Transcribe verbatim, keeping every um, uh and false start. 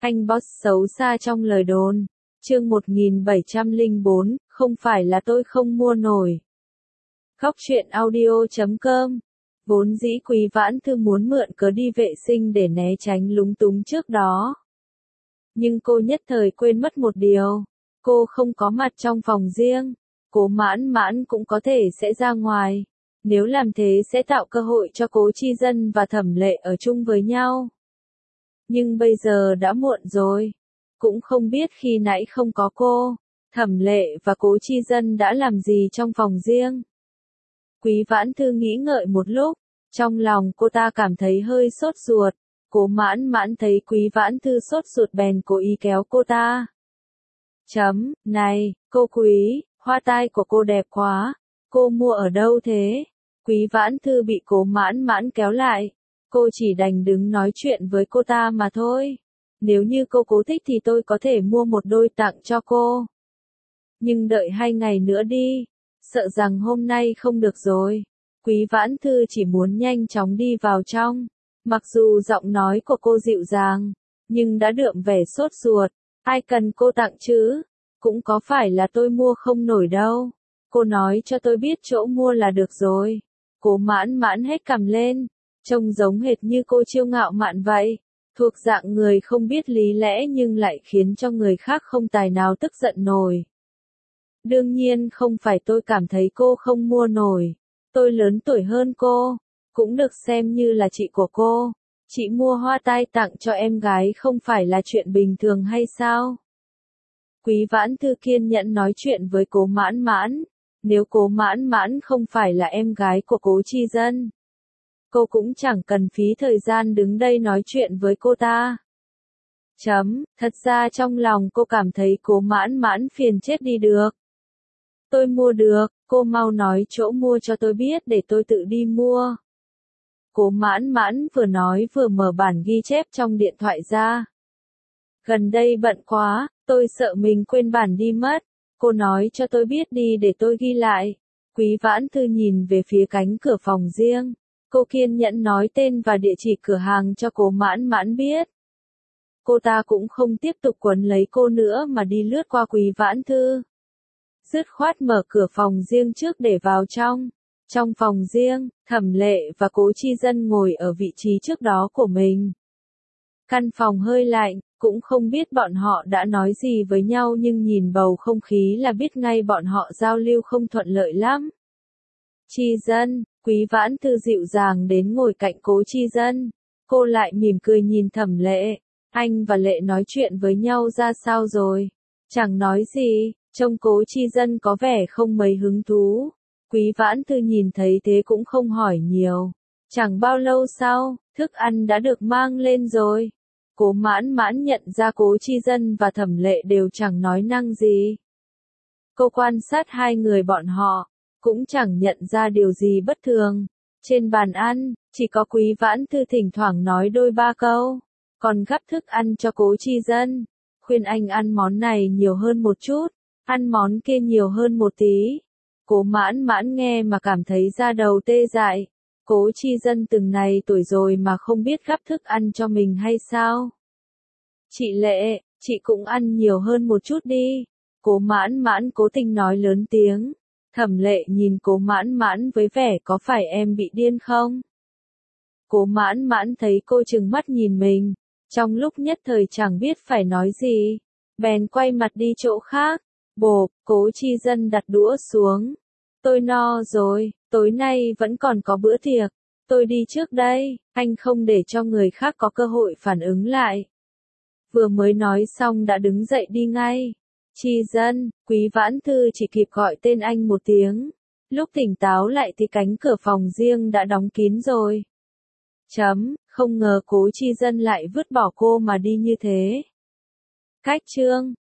Anh boss xấu xa trong lời đồn. Chương một nghìn bảy trăm lẻ bốn, không phải là tôi không mua nổi. Góc truyện audio chấm com. Vốn dĩ Quý Vãn Thư muốn mượn cớ đi vệ sinh để né tránh lúng túng trước đó. Nhưng cô nhất thời quên mất một điều. Cô không có mặt trong phòng riêng. Cố Mãn Mãn cũng có thể sẽ ra ngoài. Nếu làm thế sẽ tạo cơ hội cho Cố Chi Dân và Thẩm Lệ ở chung với nhau. Nhưng bây giờ đã muộn rồi. Cũng không biết khi nãy không có cô, Thẩm Lệ và Cố Chi Dân đã làm gì trong phòng riêng. Quý Vãn Thư nghĩ ngợi một lúc, trong lòng cô ta cảm thấy hơi sốt ruột. Cố Mãn Mãn thấy Quý Vãn Thư sốt ruột bèn cố ý kéo cô ta. Chấm, này, cô Quý, hoa tai của cô đẹp quá, cô mua ở đâu thế? Quý Vãn Thư bị Cố Mãn Mãn kéo lại, cô chỉ đành đứng nói chuyện với cô ta mà thôi. Nếu như cô cố thích thì tôi có thể mua một đôi tặng cho cô. Nhưng đợi hai ngày nữa đi, sợ rằng hôm nay không được rồi. Quý Vãn Thư chỉ muốn nhanh chóng đi vào trong. Mặc dù giọng nói của cô dịu dàng, nhưng đã đượm vẻ sốt ruột. Ai cần cô tặng chứ? Cũng có phải là tôi mua không nổi đâu. Cô nói cho tôi biết chỗ mua là được rồi. Cố Mãn Mãn hét cằm lên, trông giống hệt như cô Chiêu ngạo mạn vậy. Thuộc dạng người không biết lý lẽ nhưng lại khiến cho người khác không tài nào tức giận nổi. Đương nhiên không phải tôi cảm thấy cô không mua nổi. Tôi lớn tuổi hơn cô, cũng được xem như là chị của cô. Chị mua hoa tai tặng cho em gái không phải là chuyện bình thường hay sao? Quý Vãn Thư kiên nhẫn nói chuyện với Cố Mãn Mãn. Nếu Cố Mãn Mãn không phải là em gái của Cố Chi Dân, cô cũng chẳng cần phí thời gian đứng đây nói chuyện với cô ta. Chấm, thật ra trong lòng cô cảm thấy Cố Mãn Mãn phiền chết đi được. Tôi mua được, cô mau nói chỗ mua cho tôi biết để tôi tự đi mua. Cố Mãn Mãn vừa nói vừa mở bản ghi chép trong điện thoại ra. Gần đây bận quá, tôi sợ mình quên bản đi mất. Cô nói cho tôi biết đi để tôi ghi lại. Quý Vãn Thư nhìn về phía cánh cửa phòng riêng. Cô kiên nhẫn nói tên và địa chỉ cửa hàng cho Cố Mãn Mãn biết. Cô ta cũng không tiếp tục quấn lấy cô nữa mà đi lướt qua Quý Vãn Thư. Dứt khoát mở cửa phòng riêng trước để vào trong. Trong phòng riêng, Thẩm Lệ và Cố Chi Dân ngồi ở vị trí trước đó của mình. Căn phòng hơi lạnh, cũng không biết bọn họ đã nói gì với nhau nhưng nhìn bầu không khí là biết ngay bọn họ giao lưu không thuận lợi lắm. Chi Dân, Quý Vãn Thư dịu dàng đến ngồi cạnh Cố Chi Dân. Cô lại mỉm cười nhìn Thẩm Lệ. Anh và Lệ nói chuyện với nhau ra sao rồi? Chẳng nói gì, trông Cố Chi Dân có vẻ không mấy hứng thú. Quý Vãn Thư nhìn thấy thế cũng không hỏi nhiều. Chẳng bao lâu sau, thức ăn đã được mang lên rồi. Cố Mãn Mãn nhận ra Cố Chi Dân và Thẩm Lệ đều chẳng nói năng gì. Cô quan sát hai người bọn họ, cũng chẳng nhận ra điều gì bất thường. Trên bàn ăn, chỉ có Quý Vãn Thư thỉnh thoảng nói đôi ba câu, còn gắp thức ăn cho Cố Chi Dân, khuyên anh ăn món này nhiều hơn một chút, ăn món kia nhiều hơn một tí. Cố Mãn Mãn nghe mà cảm thấy da đầu tê dại. Cố Chi Dân từng này tuổi rồi mà không biết gắp thức ăn cho mình hay sao? Chị Lệ, chị cũng ăn nhiều hơn một chút đi. Cố Mãn Mãn cố tình nói lớn tiếng. Thẩm Lệ nhìn Cố Mãn Mãn với vẻ có phải em bị điên không? Cố Mãn Mãn thấy cô trừng mắt nhìn mình, trong lúc nhất thời chẳng biết phải nói gì, bèn quay mặt đi chỗ khác. Bộp, Cố Chi Dân đặt đũa xuống. Tôi no rồi, tối nay vẫn còn có bữa tiệc. Tôi đi trước đây, anh không để cho người khác có cơ hội phản ứng lại. Vừa mới nói xong đã đứng dậy đi ngay. Chi Dân, Quý Vãn Thư chỉ kịp gọi tên anh một tiếng. Lúc tỉnh táo lại thì cánh cửa phòng riêng đã đóng kín rồi. Chấm, không ngờ Cố Chi Dân lại vứt bỏ cô mà đi như thế. Cách chương